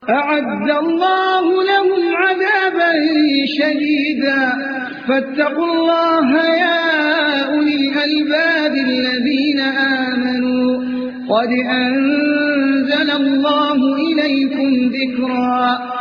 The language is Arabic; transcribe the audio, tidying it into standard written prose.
أعد الله لهم عذابا شديدا فاتقوا الله يا أولي الألباب الذين آمنوا قد أنزل الله إليكم ذكرا